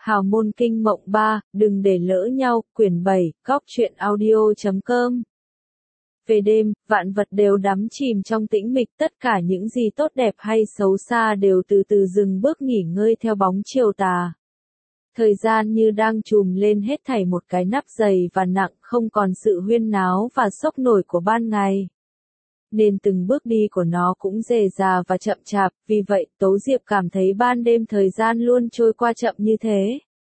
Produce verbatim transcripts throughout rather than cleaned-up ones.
Hào môn kinh mộng ba, đừng để lỡ nhau, quyển bảy, góc truyện audio chấm com. Về đêm, vạn vật đều đắm chìm trong tĩnh mịch, tất cả những gì tốt đẹp hay xấu xa đều từ từ dừng bước nghỉ ngơi theo bóng chiều tà. Thời gian như đang trùm lên hết thảy một cái nắp dày và nặng, không còn sự huyên náo và sốc nổi của ban ngày. Nên từng bước đi của nó cũng rề rà và chậm chạp, vì vậy Tố Diệp cảm thấy ban đêm thời gian luôn trôi qua chậm như thế.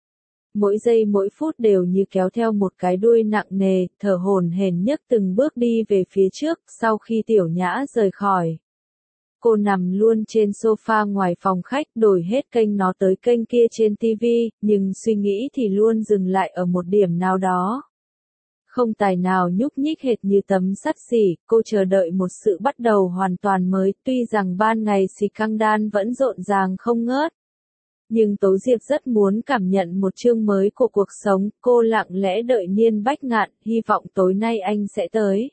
Mỗi giây mỗi phút đều như kéo theo một cái đuôi nặng nề, thở hổn hển nhấc từng bước đi về phía trước, sau khi Tiểu Nhã rời khỏi. Cô nằm luôn trên sofa ngoài phòng khách, đổi hết kênh nó tới kênh kia trên tivi, nhưng suy nghĩ thì luôn dừng lại ở một điểm nào đó. Không tài nào nhúc nhích hệt như tấm sắt xỉ, cô chờ đợi một sự bắt đầu hoàn toàn mới, tuy rằng ban ngày scandal vẫn rộn ràng không ngớt. Nhưng Tố Diệp rất muốn cảm nhận một chương mới của cuộc sống, cô lặng lẽ đợi Niên Bách Ngạn, hy vọng tối nay anh sẽ tới.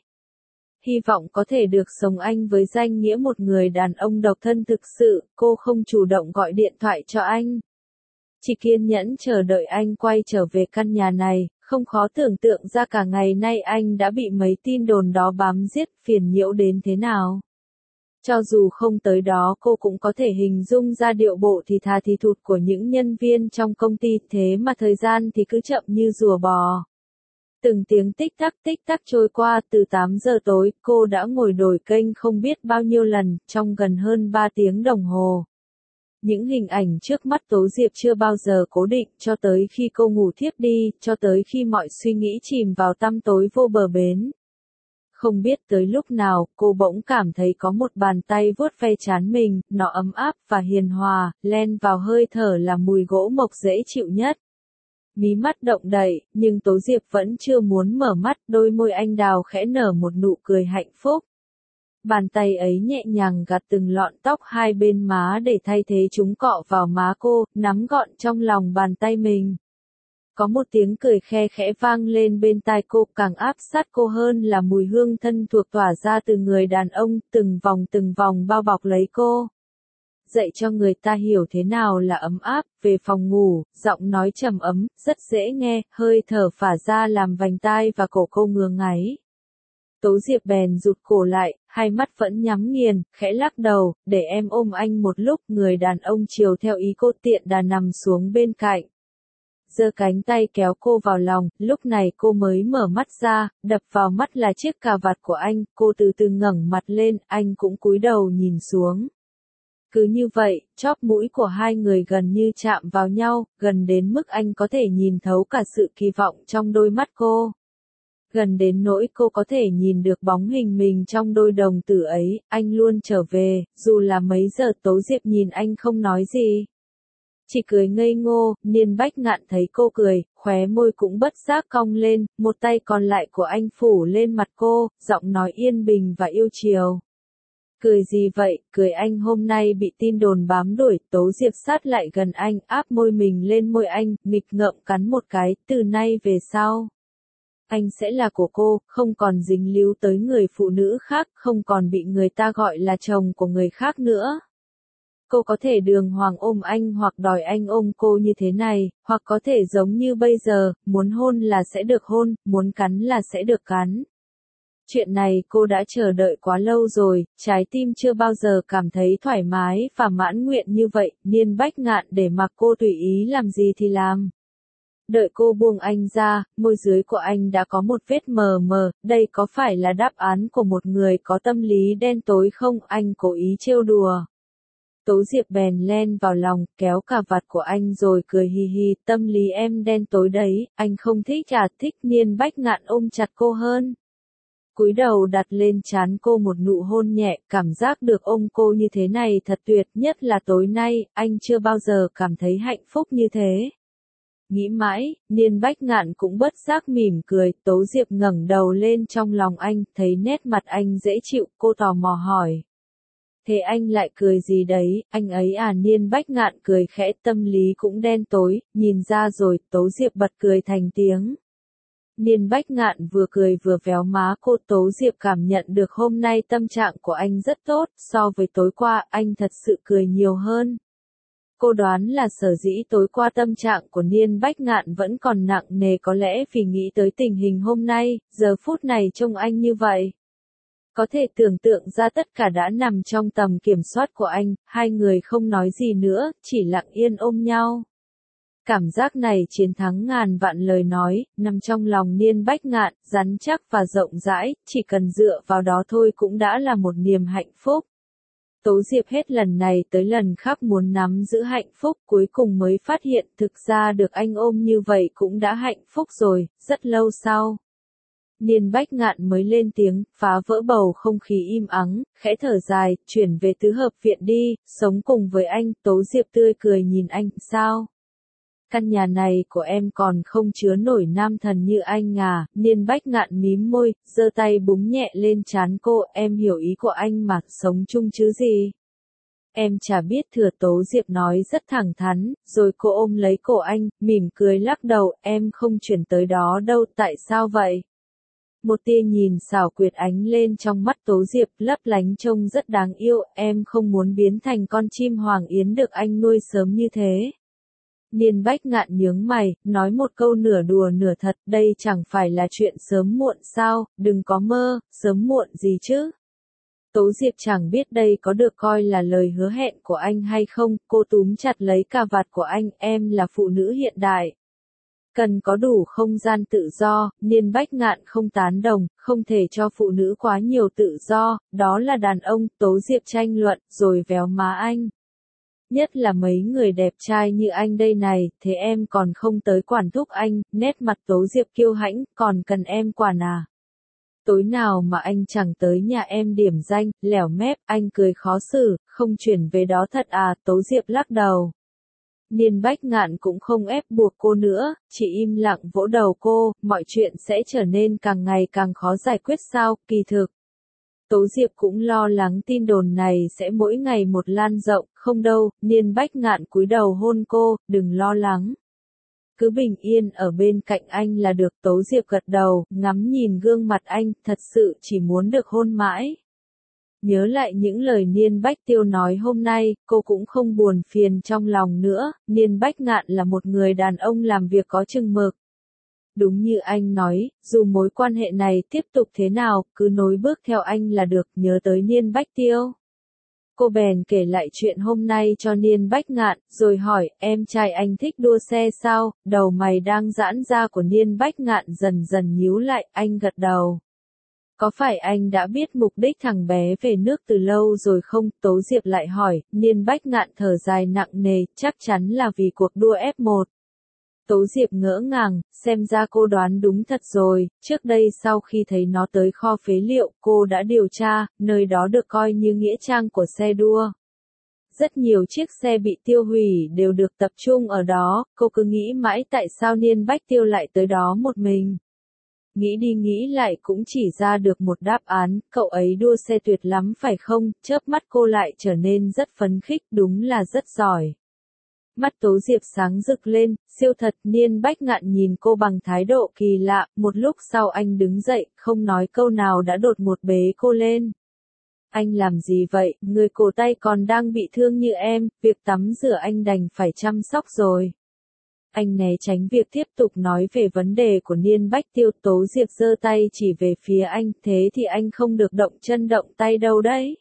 Hy vọng có thể được sống anh với danh nghĩa một người đàn ông độc thân thực sự, cô không chủ động gọi điện thoại cho anh. Chỉ kiên nhẫn chờ đợi anh quay trở về căn nhà này, không khó tưởng tượng ra cả ngày nay anh đã bị mấy tin đồn đó bám giết, phiền nhiễu đến thế nào. Cho dù không tới đó cô cũng có thể hình dung ra điệu bộ thì thà thì thụt của những nhân viên trong công ty, thế mà thời gian thì cứ chậm như rùa bò. Từng tiếng tích tắc tích tắc trôi qua, từ tám giờ tối, cô đã ngồi đổi kênh không biết bao nhiêu lần, trong gần hơn ba tiếng đồng hồ. Những hình ảnh trước mắt Tố Diệp chưa bao giờ cố định, cho tới khi cô ngủ thiếp đi, cho tới khi mọi suy nghĩ chìm vào tăm tối vô bờ bến. Không biết tới lúc nào, cô bỗng cảm thấy có một bàn tay vuốt ve trán mình, nó ấm áp và hiền hòa, len vào hơi thở là mùi gỗ mộc dễ chịu nhất. Mí mắt động đậy, nhưng Tố Diệp vẫn chưa muốn mở mắt, đôi môi anh đào khẽ nở một nụ cười hạnh phúc. Bàn tay ấy nhẹ nhàng gạt từng lọn tóc hai bên má để thay thế chúng cọ vào má cô, nắm gọn trong lòng bàn tay mình. Có một tiếng cười khe khẽ vang lên bên tai cô, càng áp sát cô hơn là mùi hương thân thuộc tỏa ra từ người đàn ông, từng vòng từng vòng bao bọc lấy cô. Dạy cho người ta hiểu thế nào là ấm áp, về phòng ngủ, giọng nói trầm ấm, rất dễ nghe, hơi thở phả ra làm vành tai và cổ cô ngứa ngáy. Tố Diệp bèn rụt cổ lại, hai mắt vẫn nhắm nghiền, khẽ lắc đầu, để em ôm anh một lúc, người đàn ông chiều theo ý cô tiện đà nằm xuống bên cạnh. Giơ cánh tay kéo cô vào lòng, lúc này cô mới mở mắt ra, đập vào mắt là chiếc cà vạt của anh, cô từ từ ngẩng mặt lên, anh cũng cúi đầu nhìn xuống. Cứ như vậy, chóp mũi của hai người gần như chạm vào nhau, gần đến mức anh có thể nhìn thấu cả sự kỳ vọng trong đôi mắt cô. Gần đến nỗi cô có thể nhìn được bóng hình mình trong đôi đồng tử ấy, anh luôn trở về, dù là mấy giờ. Tố Diệp nhìn anh không nói gì. Chỉ cười ngây ngô. Niên Bách Ngạn thấy cô cười, khóe môi cũng bất giác cong lên, một tay còn lại của anh phủ lên mặt cô, giọng nói yên bình và yêu chiều. Cười gì vậy, cười anh hôm nay bị tin đồn bám đuổi. Tố Diệp sát lại gần anh, áp môi mình lên môi anh, nghịch ngợm cắn một cái, từ nay về sau. Anh sẽ là của cô, không còn dính líu tới người phụ nữ khác, không còn bị người ta gọi là chồng của người khác nữa. Cô có thể đường hoàng ôm anh hoặc đòi anh ôm cô như thế này, hoặc có thể giống như bây giờ, muốn hôn là sẽ được hôn, muốn cắn là sẽ được cắn. Chuyện này cô đã chờ đợi quá lâu rồi, trái tim chưa bao giờ cảm thấy thoải mái và mãn nguyện như vậy. Niên Bách Ngạn để mặc cô tùy ý làm gì thì làm. Đợi cô buông anh ra, môi dưới của anh đã có một vết mờ mờ, đây có phải là đáp án của một người có tâm lý đen tối không? Anh cố ý trêu đùa. Tố Diệp bèn len vào lòng, kéo cà vạt của anh rồi cười hì hì, tâm lý em đen tối đấy, anh không thích à? Thích. Niên Bách Ngạn ôm chặt cô hơn. Cúi đầu đặt lên trán cô một nụ hôn nhẹ, cảm giác được ôm cô như thế này thật tuyệt, nhất là tối nay, anh chưa bao giờ cảm thấy hạnh phúc như thế. Nghĩ mãi, Niên Bách Ngạn cũng bất giác mỉm cười. Tố Diệp ngẩng đầu lên trong lòng anh, thấy nét mặt anh dễ chịu, cô tò mò hỏi. Thế anh lại cười gì đấy, anh ấy à? Niên Bách Ngạn cười khẽ, tâm lý cũng đen tối, nhìn ra rồi. Tố Diệp bật cười thành tiếng. Niên Bách Ngạn vừa cười vừa véo má cô. Tố Diệp cảm nhận được hôm nay tâm trạng của anh rất tốt, so với tối qua, anh thật sự cười nhiều hơn. Cô đoán là sở dĩ tối qua tâm trạng của Niên Bách Ngạn vẫn còn nặng nề, có lẽ vì nghĩ tới tình hình hôm nay, giờ phút này trông anh như vậy. Có thể tưởng tượng ra tất cả đã nằm trong tầm kiểm soát của anh, hai người không nói gì nữa, chỉ lặng yên ôm nhau. Cảm giác này chiến thắng ngàn vạn lời nói, nằm trong lòng Niên Bách Ngạn, rắn chắc và rộng rãi, chỉ cần dựa vào đó thôi cũng đã là một niềm hạnh phúc. Tố Diệp hết lần này tới lần khác muốn nắm giữ hạnh phúc, cuối cùng mới phát hiện thực ra được anh ôm như vậy cũng đã hạnh phúc rồi, rất lâu sau. Niên Bách Ngạn mới lên tiếng, phá vỡ bầu không khí im ắng, khẽ thở dài, chuyển về tứ hợp viện đi, sống cùng với anh. Tố Diệp tươi cười nhìn anh, sao? Căn nhà này của em còn không chứa nổi nam thần như anh à? Niên Bách Ngạn mím môi, giơ tay búng nhẹ lên trán cô, em hiểu ý của anh mà, sống chung chứ gì? Em chả biết thừa. Tố Diệp nói rất thẳng thắn, rồi cô ôm lấy cổ anh, mỉm cười lắc đầu, em không chuyển tới đó đâu, tại sao vậy? Một tia nhìn xảo quyệt ánh lên trong mắt Tố Diệp, lấp lánh trông rất đáng yêu, em không muốn biến thành con chim hoàng yến được anh nuôi sớm như thế. Niên Bách Ngạn nhướng mày, nói một câu nửa đùa nửa thật, đây chẳng phải là chuyện sớm muộn sao, đừng có mơ, sớm muộn gì chứ. Tố Diệp chẳng biết đây có được coi là lời hứa hẹn của anh hay không, cô túm chặt lấy cà vạt của anh, em là phụ nữ hiện đại. Cần có đủ không gian tự do. Niên Bách Ngạn không tán đồng, không thể cho phụ nữ quá nhiều tự do, đó là đàn ông. Tố Diệp tranh luận, rồi véo má anh. Nhất là mấy người đẹp trai như anh đây này, thế em còn không tới quản thúc anh. Nét mặt Tố Diệp kiêu hãnh, còn cần em quản à? Tối nào mà anh chẳng tới nhà em điểm danh, lẻo mép, anh cười khó xử, không chuyển về đó thật à? Tố Diệp lắc đầu. Niên Bách Ngạn cũng không ép buộc cô nữa, chỉ im lặng vỗ đầu cô, mọi chuyện sẽ trở nên càng ngày càng khó giải quyết sao? Kỳ thực, Tố Diệp cũng lo lắng tin đồn này sẽ mỗi ngày một lan rộng, không đâu. Niên Bách Ngạn cúi đầu hôn cô, đừng lo lắng. Cứ bình yên ở bên cạnh anh là được. Tố Diệp gật đầu, ngắm nhìn gương mặt anh, thật sự chỉ muốn được hôn mãi. Nhớ lại những lời Niên Bách Tiêu nói hôm nay, cô cũng không buồn phiền trong lòng nữa. Niên Bách Ngạn là một người đàn ông làm việc có chừng mực. Đúng như anh nói, dù mối quan hệ này tiếp tục thế nào, cứ nối bước theo anh là được. Nhớ tới Niên Bách Tiêu, cô bèn kể lại chuyện hôm nay cho Niên Bách Ngạn, rồi hỏi, em trai anh thích đua xe sao? Đầu mày đang giãn ra của Niên Bách Ngạn dần dần nhíu lại, anh gật đầu. Có phải anh đã biết mục đích thằng bé về nước từ lâu rồi không? Tố Diệp lại hỏi. Niên Bách Ngạn thở dài nặng nề, chắc chắn là vì cuộc đua ép một. Tố Diệp ngỡ ngàng, xem ra cô đoán đúng thật rồi, trước đây sau khi thấy nó tới kho phế liệu, cô đã điều tra, nơi đó được coi như nghĩa trang của xe đua. Rất nhiều chiếc xe bị tiêu hủy đều được tập trung ở đó, cô cứ nghĩ mãi tại sao Niên Bách Tiêu lại tới đó một mình. Nghĩ đi nghĩ lại cũng chỉ ra được một đáp án, cậu ấy đua xe tuyệt lắm phải không? Chớp mắt cô lại trở nên rất phấn khích, đúng là rất giỏi. Mắt Tố Diệp sáng rực lên, siêu thật. Niên Bách Ngạn nhìn cô bằng thái độ kỳ lạ, một lúc sau anh đứng dậy, không nói câu nào đã đột ngột bế cô lên. Anh làm gì vậy, người cổ tay còn đang bị thương như em, việc tắm rửa anh đành phải chăm sóc rồi. Anh né tránh việc tiếp tục nói về vấn đề của Niên Bách Tiêu. Tố Diệp giơ tay chỉ về phía anh, thế thì anh không được động chân động tay đâu đấy.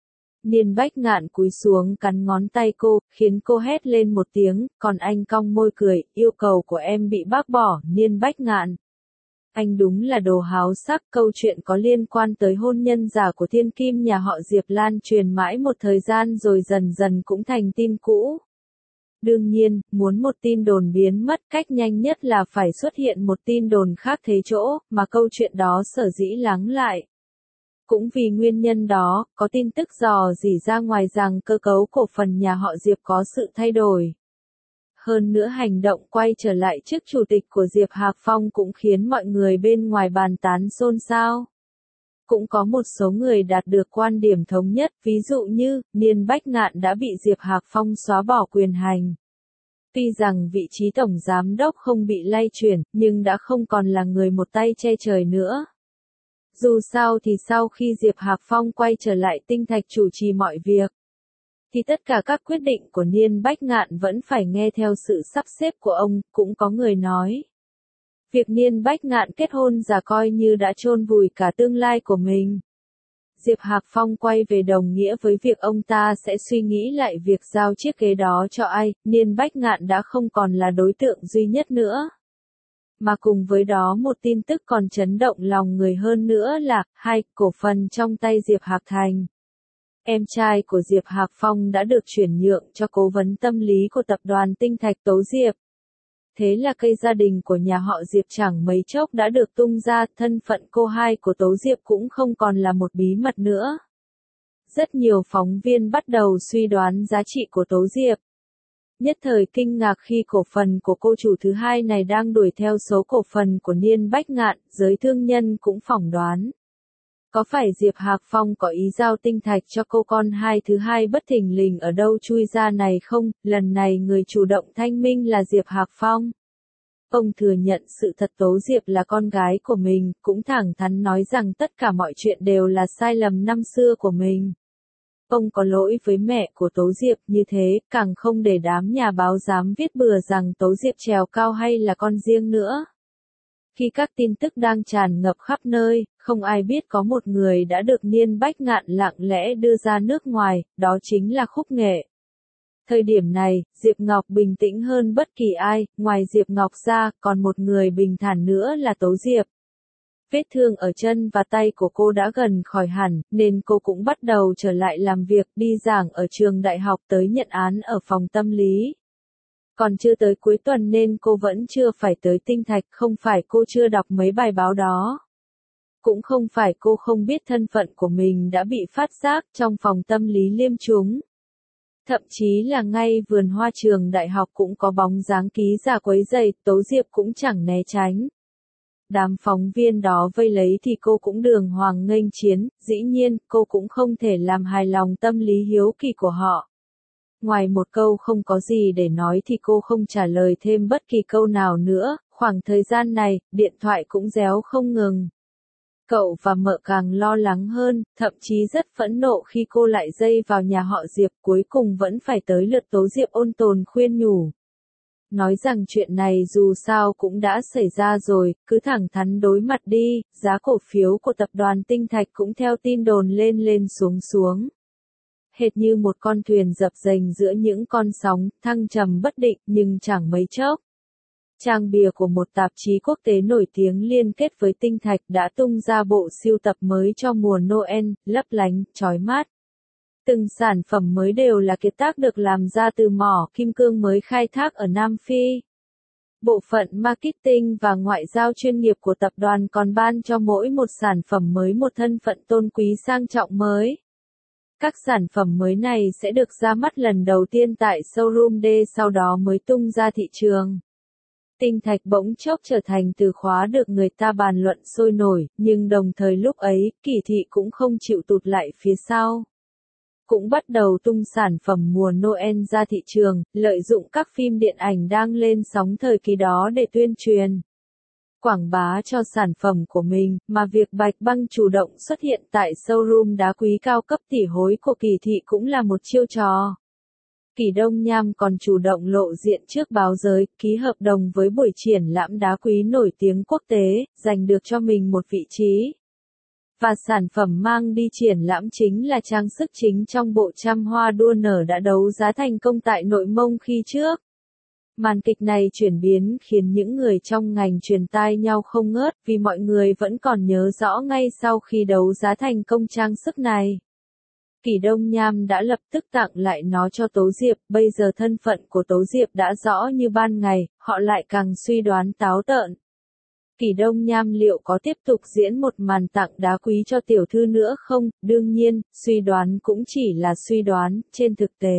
Niên Bách Ngạn cúi xuống cắn ngón tay cô, khiến cô hét lên một tiếng, còn anh cong môi cười, yêu cầu của em bị bác bỏ. Niên Bách Ngạn, anh đúng là đồ háo sắc. Câu chuyện có liên quan tới hôn nhân giả của thiên kim nhà họ Diệp lan truyền mãi một thời gian rồi dần dần cũng thành tin cũ. Đương nhiên, muốn một tin đồn biến mất, cách nhanh nhất là phải xuất hiện một tin đồn khác thế chỗ, mà câu chuyện đó sở dĩ lắng lại. Cũng vì nguyên nhân đó, có tin tức dò dỉ ra ngoài rằng cơ cấu cổ phần nhà họ Diệp có sự thay đổi. Hơn nữa hành động quay trở lại chức chủ tịch của Diệp Hạc Phong cũng khiến mọi người bên ngoài bàn tán xôn xao. Cũng có một số người đạt được quan điểm thống nhất, ví dụ như, Niên Bách Ngạn đã bị Diệp Hạc Phong xóa bỏ quyền hành. Tuy rằng vị trí tổng giám đốc không bị lay chuyển, nhưng đã không còn là người một tay che trời nữa. Dù sao thì sau khi Diệp Hạc Phong quay trở lại Tinh Thạch chủ trì mọi việc, thì tất cả các quyết định của Niên Bách Ngạn vẫn phải nghe theo sự sắp xếp của ông. Cũng có người nói, việc Niên Bách Ngạn kết hôn giả coi như đã chôn vùi cả tương lai của mình. Diệp Hạc Phong quay về đồng nghĩa với việc ông ta sẽ suy nghĩ lại việc giao chiếc ghế đó cho ai. Niên Bách Ngạn đã không còn là đối tượng duy nhất nữa. Mà cùng với đó một tin tức còn chấn động lòng người hơn nữa là, hai, cổ phần trong tay Diệp Hạc Thành. Em trai của Diệp Hạc Phong đã được chuyển nhượng cho cố vấn tâm lý của tập đoàn Tinh Thạch Tố Diệp. Thế là cây gia đình của nhà họ Diệp chẳng mấy chốc đã được tung ra, thân phận cô hai của Tố Diệp cũng không còn là một bí mật nữa. Rất nhiều phóng viên bắt đầu suy đoán giá trị của Tố Diệp. Nhất thời kinh ngạc khi cổ phần của cô chủ thứ hai này đang đuổi theo số cổ phần của Niên Bách Ngạn, giới thương nhân cũng phỏng đoán. Có phải Diệp Hạc Phong có ý giao tinh thạch cho cô con hai thứ hai bất thình lình ở đâu chui ra này không? Lần này người chủ động thanh minh là Diệp Hạc Phong. Ông thừa nhận sự thật Tố Diệp là con gái của mình, cũng thẳng thắn nói rằng tất cả mọi chuyện đều là sai lầm năm xưa của mình. Ông có lỗi với mẹ của Tố Diệp, như thế, càng không để đám nhà báo dám viết bừa rằng Tố Diệp trèo cao hay là con riêng nữa. Khi các tin tức đang tràn ngập khắp nơi, không ai biết có một người đã được Niên Bách Ngạn lặng lẽ đưa ra nước ngoài, đó chính là Khúc Nghệ. Thời điểm này, Diệp Ngọc bình tĩnh hơn bất kỳ ai, ngoài Diệp Ngọc ra, còn một người bình thản nữa là Tố Diệp. Vết thương ở chân và tay của cô đã gần khỏi hẳn, nên cô cũng bắt đầu trở lại làm việc, đi giảng ở trường đại học tới nhận án ở phòng tâm lý. Còn chưa tới cuối tuần nên cô vẫn chưa phải tới Tinh Thạch, không phải cô chưa đọc mấy bài báo đó. Cũng không phải cô không biết thân phận của mình đã bị phát giác trong phòng tâm lý liêm chúng. Thậm chí là ngay vườn hoa trường đại học cũng có bóng dáng ký giả quấy rầy, Tố Diệp cũng chẳng né tránh. Đám phóng viên đó vây lấy thì cô cũng đường hoàng nghênh chiến, dĩ nhiên, cô cũng không thể làm hài lòng tâm lý hiếu kỳ của họ. Ngoài một câu không có gì để nói thì cô không trả lời thêm bất kỳ câu nào nữa, khoảng thời gian này, điện thoại cũng réo không ngừng. Cậu và mợ càng lo lắng hơn, thậm chí rất phẫn nộ khi cô lại dây vào nhà họ Diệp, cuối cùng vẫn phải tới lượt Tố Diệp ôn tồn khuyên nhủ. Nói rằng chuyện này dù sao cũng đã xảy ra rồi, cứ thẳng thắn đối mặt đi, giá cổ phiếu của tập đoàn Tinh Thạch cũng theo tin đồn lên lên xuống xuống. Hệt như một con thuyền dập dềnh giữa những con sóng, thăng trầm bất định, nhưng chẳng mấy chốc. Trang bìa của một tạp chí quốc tế nổi tiếng liên kết với Tinh Thạch đã tung ra bộ sưu tập mới cho mùa Noel, lấp lánh, chói mắt. Từng sản phẩm mới đều là kiệt tác được làm ra từ mỏ kim cương mới khai thác ở Nam Phi. Bộ phận marketing và ngoại giao chuyên nghiệp của tập đoàn còn ban cho mỗi một sản phẩm mới một thân phận tôn quý sang trọng mới. Các sản phẩm mới này sẽ được ra mắt lần đầu tiên tại showroom D sau đó mới tung ra thị trường. Tinh Thạch bỗng chốc trở thành từ khóa được người ta bàn luận sôi nổi, nhưng đồng thời lúc ấy, Kỳ Thị cũng không chịu tụt lại phía sau. Cũng bắt đầu tung sản phẩm mùa Noel ra thị trường, lợi dụng các phim điện ảnh đang lên sóng thời kỳ đó để tuyên truyền, quảng bá cho sản phẩm của mình, mà việc Bạch Băng chủ động xuất hiện tại showroom đá quý cao cấp tỷ hối của Kỳ Thị cũng là một chiêu trò. Kỳ Đông Nham còn chủ động lộ diện trước báo giới, ký hợp đồng với buổi triển lãm đá quý nổi tiếng quốc tế, giành được cho mình một vị trí. Và sản phẩm mang đi triển lãm chính là trang sức chính trong bộ trăm hoa đua nở đã đấu giá thành công tại Nội Mông khi trước. Màn kịch này chuyển biến khiến những người trong ngành truyền tai nhau không ngớt, vì mọi người vẫn còn nhớ rõ ngay sau khi đấu giá thành công trang sức này. Kỳ Đông Nham đã lập tức tặng lại nó cho Tố Diệp, bây giờ thân phận của Tố Diệp đã rõ như ban ngày, họ lại càng suy đoán táo tợn. Kỳ Đông Nham liệu có tiếp tục diễn một màn tặng đá quý cho tiểu thư nữa không? Đương nhiên, suy đoán cũng chỉ là suy đoán, trên thực tế.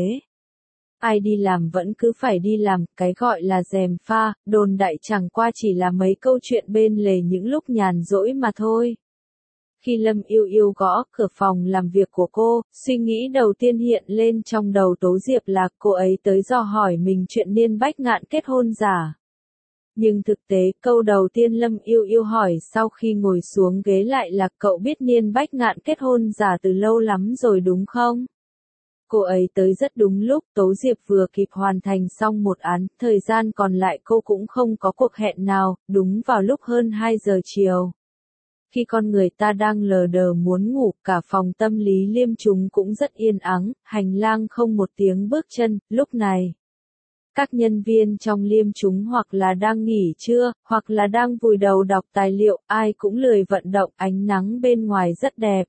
Ai đi làm vẫn cứ phải đi làm, cái gọi là gièm pha, đồn đại chẳng qua chỉ là mấy câu chuyện bên lề những lúc nhàn rỗi mà thôi. Khi Lâm Yêu Yêu gõ cửa phòng làm việc của cô, suy nghĩ đầu tiên hiện lên trong đầu Tố Diệp là cô ấy tới dò hỏi mình chuyện Niên Bách Ngạn kết hôn giả. Nhưng thực tế, câu đầu tiên Lâm Yêu Yêu hỏi sau khi ngồi xuống ghế lại là cậu biết Niên Bách Ngạn kết hôn giả từ lâu lắm rồi đúng không? Cô ấy tới rất đúng lúc, Tố Diệp vừa kịp hoàn thành xong một án, thời gian còn lại cô cũng không có cuộc hẹn nào, đúng vào lúc hơn hai giờ chiều. Khi con người ta đang lờ đờ muốn ngủ, cả phòng tâm lý Liêm chúng cũng rất yên ắng, hành lang không một tiếng bước chân, lúc này. Các nhân viên trong Liêm chúng hoặc là đang nghỉ trưa, hoặc là đang vùi đầu đọc tài liệu, ai cũng lười vận động, ánh nắng bên ngoài rất đẹp.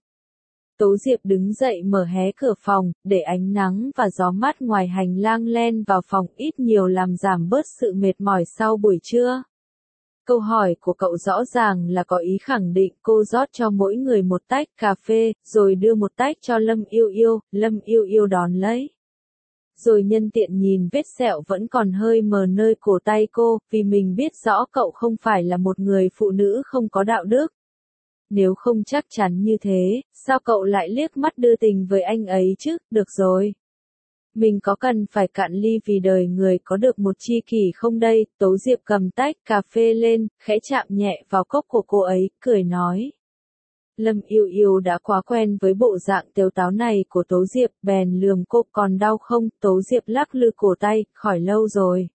Tố Diệp đứng dậy mở hé cửa phòng, để ánh nắng và gió mát ngoài hành lang len vào phòng ít nhiều làm giảm bớt sự mệt mỏi sau buổi trưa. Câu hỏi của cậu rõ ràng là có ý khẳng định, cô rót cho mỗi người một tách cà phê, rồi đưa một tách cho Lâm Yêu Yêu, Lâm Yêu Yêu đón lấy. Rồi nhân tiện nhìn vết sẹo vẫn còn hơi mờ nơi cổ tay cô, vì mình biết rõ cậu không phải là một người phụ nữ không có đạo đức. Nếu không chắc chắn như thế, sao cậu lại liếc mắt đưa tình với anh ấy chứ, được rồi. Mình có cần phải cạn ly vì đời người có được một tri kỷ không đây, Tố Diệp cầm tách cà phê lên, khẽ chạm nhẹ vào cốc của cô ấy, cười nói. Lâm Yêu Yêu đã quá quen với bộ dạng tếu táo này của Tố Diệp, bèn lườm cô, còn đau không, Tố Diệp lắc lư cổ tay, khỏi lâu rồi.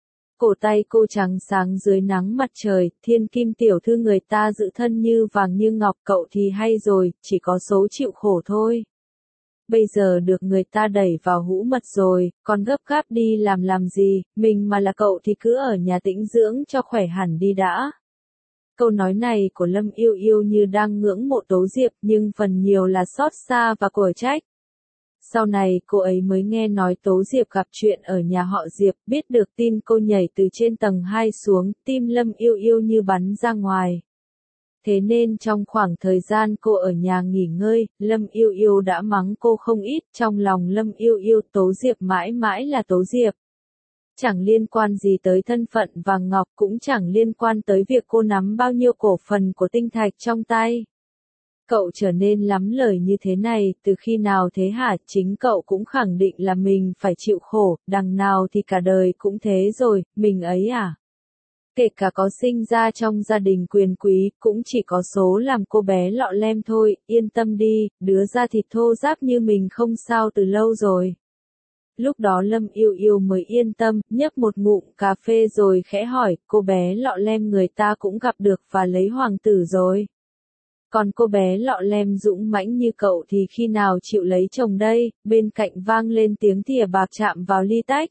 Cổ tay cô trắng sáng dưới nắng mặt trời, thiên kim tiểu thư người ta giữ thân như vàng như ngọc, cậu thì hay rồi, chỉ có số chịu khổ thôi. Bây giờ được người ta đẩy vào hũ mật rồi, còn gấp gáp đi làm làm gì, mình mà là cậu thì cứ ở nhà tĩnh dưỡng cho khỏe hẳn đi đã. Câu nói này của Lâm Yêu Yêu như đang ngưỡng mộ Tố Diệp, nhưng phần nhiều là xót xa và quở trách. Sau này cô ấy mới nghe nói Tố Diệp gặp chuyện ở nhà họ Diệp, biết được tin cô nhảy từ trên tầng hai xuống, tim Lâm Yêu Yêu như bắn ra ngoài. Thế nên trong khoảng thời gian cô ở nhà nghỉ ngơi, Lâm Yêu Yêu đã mắng cô không ít, trong lòng Lâm Yêu Yêu Tố Diệp mãi mãi là Tố Diệp. Chẳng liên quan gì tới thân phận vàng ngọc, cũng chẳng liên quan tới việc cô nắm bao nhiêu cổ phần của Tinh Thạch trong tay. Cậu trở nên lắm lời như thế này, từ khi nào thế hả? Chính cậu cũng khẳng định là mình phải chịu khổ, đằng nào thì cả đời cũng thế rồi, mình ấy à? Kể cả có sinh ra trong gia đình quyền quý, cũng chỉ có số làm cô bé lọ lem thôi, yên tâm đi, đứa da thịt thô ráp như mình không sao từ lâu rồi. Lúc đó Lâm Yêu Yêu mới yên tâm, nhấp một ngụm cà phê rồi khẽ hỏi, cô bé lọ lem người ta cũng gặp được và lấy hoàng tử rồi. Còn cô bé lọ lem dũng mãnh như cậu thì khi nào chịu lấy chồng đây, bên cạnh vang lên tiếng thìa bạc chạm vào ly tách.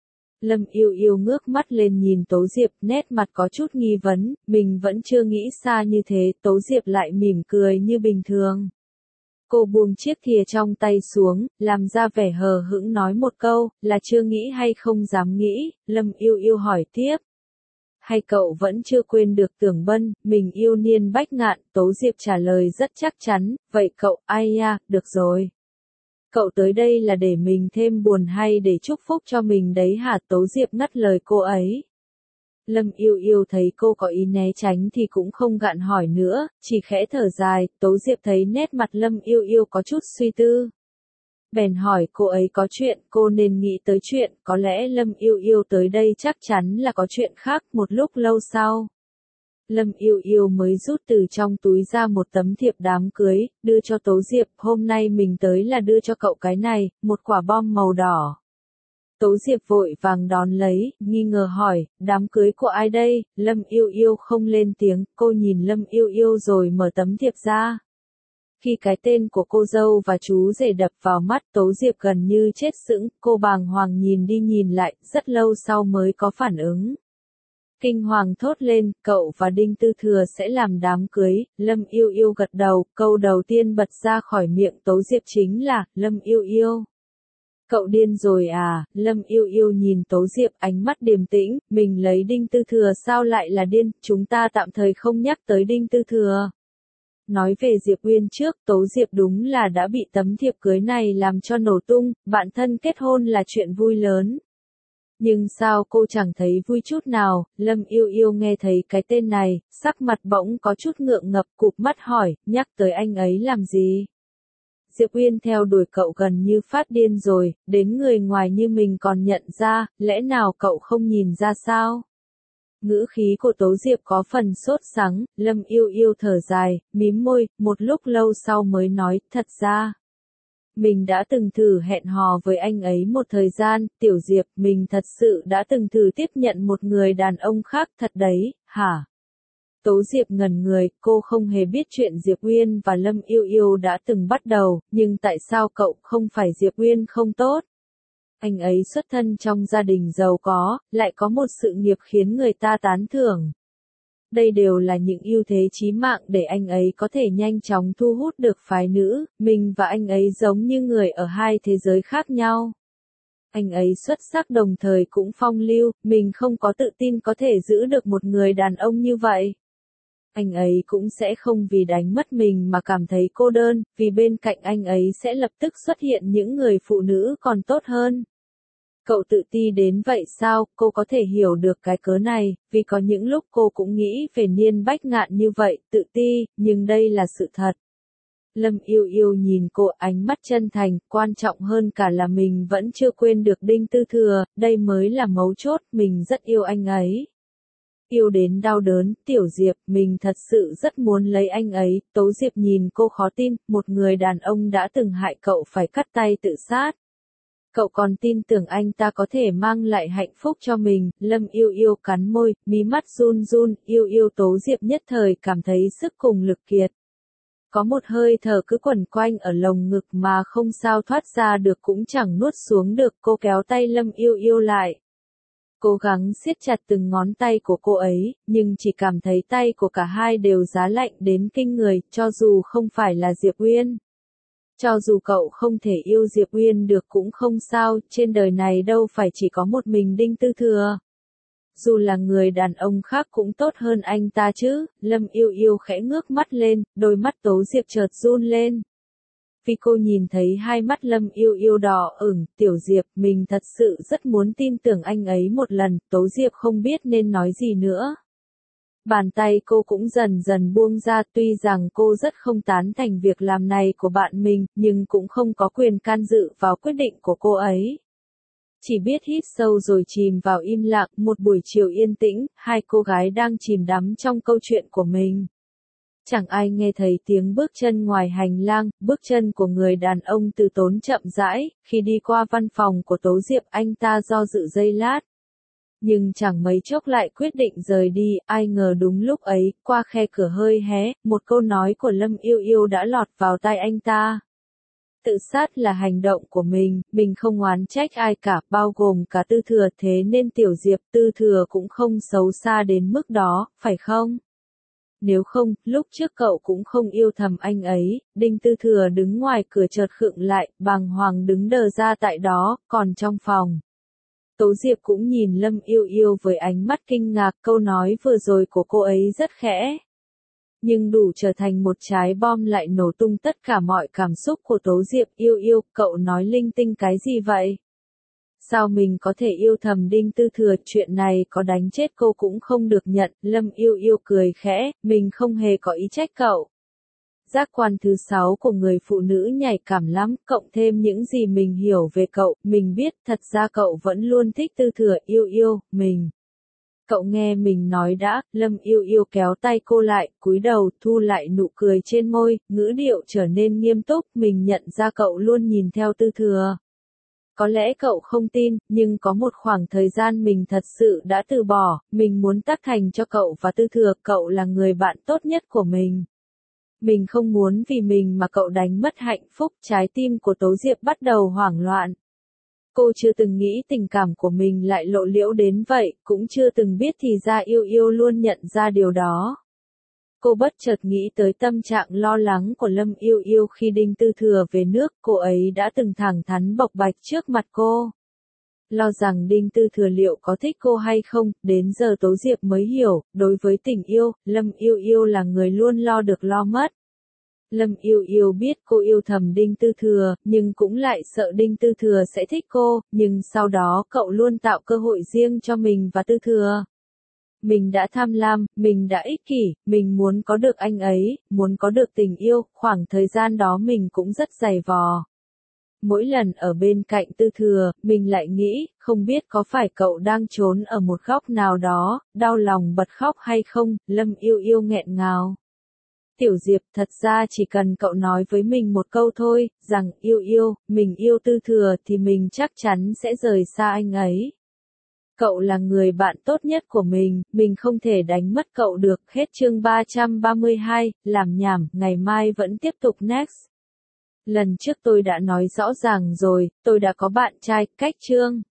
Lâm Yêu Yêu ngước mắt lên nhìn Tố Diệp, nét mặt có chút nghi vấn, mình vẫn chưa nghĩ xa như thế, Tố Diệp lại mỉm cười như bình thường. Cô buông chiếc thìa trong tay xuống, làm ra vẻ hờ hững nói một câu, là chưa nghĩ hay không dám nghĩ, Lâm Yêu Yêu hỏi tiếp. Hay cậu vẫn chưa quên được Tưởng Bân, mình yêu niên bách ngạn, Tố Diệp trả lời rất chắc chắn, vậy cậu, ai ya, được rồi. Cậu tới đây là để mình thêm buồn hay để chúc phúc cho mình đấy hả? Tố Diệp ngắt lời cô ấy. Lâm Yêu Yêu thấy cô có ý né tránh thì cũng không gạn hỏi nữa, chỉ khẽ thở dài, Tố Diệp thấy nét mặt Lâm Yêu Yêu có chút suy tư. Bèn hỏi cô ấy có chuyện, cô nên nghĩ tới chuyện, có lẽ Lâm Yêu Yêu tới đây chắc chắn là có chuyện khác. Một lúc lâu sau. Lâm Yêu Yêu mới rút từ trong túi ra một tấm thiệp đám cưới, đưa cho Tố Diệp, hôm nay mình tới là đưa cho cậu cái này, một quả bom màu đỏ. Tố Diệp vội vàng đón lấy, nghi ngờ hỏi, đám cưới của ai đây? Lâm Yêu Yêu không lên tiếng, cô nhìn Lâm Yêu Yêu rồi mở tấm thiệp ra. Khi cái tên của cô dâu và chú rể đập vào mắt, Tố Diệp gần như chết sững, cô bàng hoàng nhìn đi nhìn lại, rất lâu sau mới có phản ứng. Kinh hoàng thốt lên, cậu và Đinh Tư Thừa sẽ làm đám cưới, Lâm Yêu Yêu gật đầu, câu đầu tiên bật ra khỏi miệng Tố Diệp chính là, Lâm Yêu Yêu. Cậu điên rồi à, Lâm Yêu Yêu nhìn Tố Diệp ánh mắt điềm tĩnh, mình lấy Đinh Tư Thừa sao lại là điên, chúng ta tạm thời không nhắc tới Đinh Tư Thừa. Nói về Diệp Uyên trước, Tố Diệp đúng là đã bị tấm thiệp cưới này làm cho nổ tung, bạn thân kết hôn là chuyện vui lớn. Nhưng sao cô chẳng thấy vui chút nào, Lâm Yêu Yêu nghe thấy cái tên này, sắc mặt bỗng có chút ngượng ngập, cụp mắt hỏi, nhắc tới anh ấy làm gì? Diệp Uyên theo đuổi cậu gần như phát điên rồi, đến người ngoài như mình còn nhận ra, lẽ nào cậu không nhìn ra sao? Ngữ khí của Tố Diệp có phần sốt sắng, Lâm Yêu Yêu thở dài, mím môi, một lúc lâu sau mới nói, thật ra. mình đã từng thử hẹn hò với anh ấy một thời gian, Tiểu Diệp, mình thật sự đã từng thử tiếp nhận một người đàn ông khác thật đấy, hả? Tố Diệp ngẩn người, cô không hề biết chuyện Diệp Uyên và Lâm Yêu Yêu đã từng bắt đầu, nhưng tại sao cậu không phải Diệp Uyên không tốt? Anh ấy xuất thân trong gia đình giàu có, lại có một sự nghiệp khiến người ta tán thưởng. Đây đều là những ưu thế chí mạng để anh ấy có thể nhanh chóng thu hút được phái nữ, mình và anh ấy giống như người ở hai thế giới khác nhau. Anh ấy xuất sắc đồng thời cũng phong lưu, mình không có tự tin có thể giữ được một người đàn ông như vậy. Anh ấy cũng sẽ không vì đánh mất mình mà cảm thấy cô đơn, vì bên cạnh anh ấy sẽ lập tức xuất hiện những người phụ nữ còn tốt hơn. Cậu tự ti đến vậy sao? Cô có thể hiểu được cái cớ này, vì có những lúc cô cũng nghĩ về Niên Bách Ngạn như vậy, tự ti, nhưng đây là sự thật. Lâm Yêu Yêu nhìn cô, ánh mắt chân thành, quan trọng hơn cả là mình vẫn chưa quên được Đinh Tư Thừa, đây mới là mấu chốt, mình rất yêu anh ấy. Yêu đến đau đớn, Tiểu Diệp, mình thật sự rất muốn lấy anh ấy, Tố Diệp nhìn cô khó tin, một người đàn ông đã từng hại cậu phải cắt tay tự sát. Cậu còn tin tưởng anh ta có thể mang lại hạnh phúc cho mình, Lâm Yêu Yêu cắn môi, mí mắt run run, Yêu Yêu Tố Diệp nhất thời cảm thấy sức cùng lực kiệt. Có một hơi thở cứ quẩn quanh ở lồng ngực mà không sao thoát ra được cũng chẳng nuốt xuống được, cô kéo tay Lâm Yêu Yêu lại. Cố gắng siết chặt từng ngón tay của cô ấy, nhưng chỉ cảm thấy tay của cả hai đều giá lạnh đến kinh người, cho dù không phải là Diệp Uyên. Cho dù cậu không thể yêu Diệp Uyên được cũng không sao, trên đời này đâu phải chỉ có một mình Đinh Tư Thừa. Dù là người đàn ông khác cũng tốt hơn anh ta chứ, Lâm Yêu Yêu khẽ ngước mắt lên, đôi mắt Tố Diệp chợt run lên. Vì cô nhìn thấy hai mắt Lâm Yêu Yêu đỏ ửng, Tiểu Diệp, mình thật sự rất muốn tin tưởng anh ấy một lần, Tố Diệp không biết nên nói gì nữa. Bàn tay cô cũng dần dần buông ra, tuy rằng cô rất không tán thành việc làm này của bạn mình, nhưng cũng không có quyền can dự vào quyết định của cô ấy. Chỉ biết hít sâu rồi chìm vào im lặng, một buổi chiều yên tĩnh, hai cô gái đang chìm đắm trong câu chuyện của mình. Chẳng ai nghe thấy tiếng bước chân ngoài hành lang, bước chân của người đàn ông từ tốn chậm rãi, khi đi qua văn phòng của Tố Diệp anh ta do dự giây lát. Nhưng chẳng mấy chốc lại quyết định rời đi, ai ngờ đúng lúc ấy, qua khe cửa hơi hé, một câu nói của Lâm Yêu Yêu đã lọt vào tai anh ta. Tự sát là hành động của mình, mình không oán trách ai cả, bao gồm cả Tư Thừa, thế nên Tiểu Diệp, Tư Thừa cũng không xấu xa đến mức đó, phải không? Nếu không, lúc trước cậu cũng không yêu thầm anh ấy, Đinh Tư Thừa đứng ngoài cửa chợt khựng lại, bàng hoàng đứng đờ ra tại đó, còn trong phòng. Tố Diệp cũng nhìn Lâm Yêu Yêu với ánh mắt kinh ngạc, câu nói vừa rồi của cô ấy rất khẽ. Nhưng đủ trở thành một trái bom lại nổ tung tất cả mọi cảm xúc của Tố Diệp. Yêu Yêu, cậu nói linh tinh cái gì vậy? Sao mình có thể yêu thầm Đinh Tư Thừa, chuyện này có đánh chết cô cũng không được nhận, Lâm Yêu Yêu cười khẽ, mình không hề có ý trách cậu. Giác quan thứ sáu của người phụ nữ nhạy cảm lắm, cộng thêm những gì mình hiểu về cậu, mình biết thật ra cậu vẫn luôn thích Tư Thừa. Yêu Yêu, mình. Cậu nghe mình nói đã, Lâm Yêu Yêu kéo tay cô lại, cúi đầu, thu lại nụ cười trên môi, ngữ điệu trở nên nghiêm túc, mình nhận ra cậu luôn nhìn theo Tư Thừa. Có lẽ cậu không tin, nhưng có một khoảng thời gian mình thật sự đã từ bỏ, mình muốn tác thành cho cậu và Tư Thừa, cậu là người bạn tốt nhất của mình. Mình không muốn vì mình mà cậu đánh mất hạnh phúc, trái tim của Tố Diệp bắt đầu hoảng loạn. Cô chưa từng nghĩ tình cảm của mình lại lộ liễu đến vậy, cũng chưa từng biết thì ra Yêu Yêu luôn nhận ra điều đó. Cô bất chợt nghĩ tới tâm trạng lo lắng của Lâm Yêu Yêu khi Đinh Tư Thừa về nước, cô ấy đã từng thẳng thắn bộc bạch trước mặt cô. Lo rằng Đinh Tư Thừa liệu có thích cô hay không, đến giờ Tố Diệp mới hiểu, đối với tình yêu, Lâm Yêu Yêu là người luôn lo được lo mất. Lâm Yêu Yêu biết cô yêu thầm Đinh Tư Thừa, nhưng cũng lại sợ Đinh Tư Thừa sẽ thích cô, nhưng sau đó cậu luôn tạo cơ hội riêng cho mình và Tư Thừa. Mình đã tham lam, mình đã ích kỷ, mình muốn có được anh ấy, muốn có được tình yêu, khoảng thời gian đó mình cũng rất dày vò. Mỗi lần ở bên cạnh Tư Thừa, mình lại nghĩ, không biết có phải cậu đang trốn ở một góc nào đó, đau lòng bật khóc hay không, Lâm Yêu Yêu nghẹn ngào. Tiểu Diệp, thật ra chỉ cần cậu nói với mình một câu thôi, rằng yêu yêu, mình yêu Tư Thừa thì mình chắc chắn sẽ rời xa anh ấy. Cậu là người bạn tốt nhất của mình, mình không thể đánh mất cậu được. Hết chương ba trăm ba mươi hai, làm nhảm, ngày mai vẫn tiếp tục next. Lần trước tôi đã nói rõ ràng rồi, tôi đã có bạn trai, cách chương.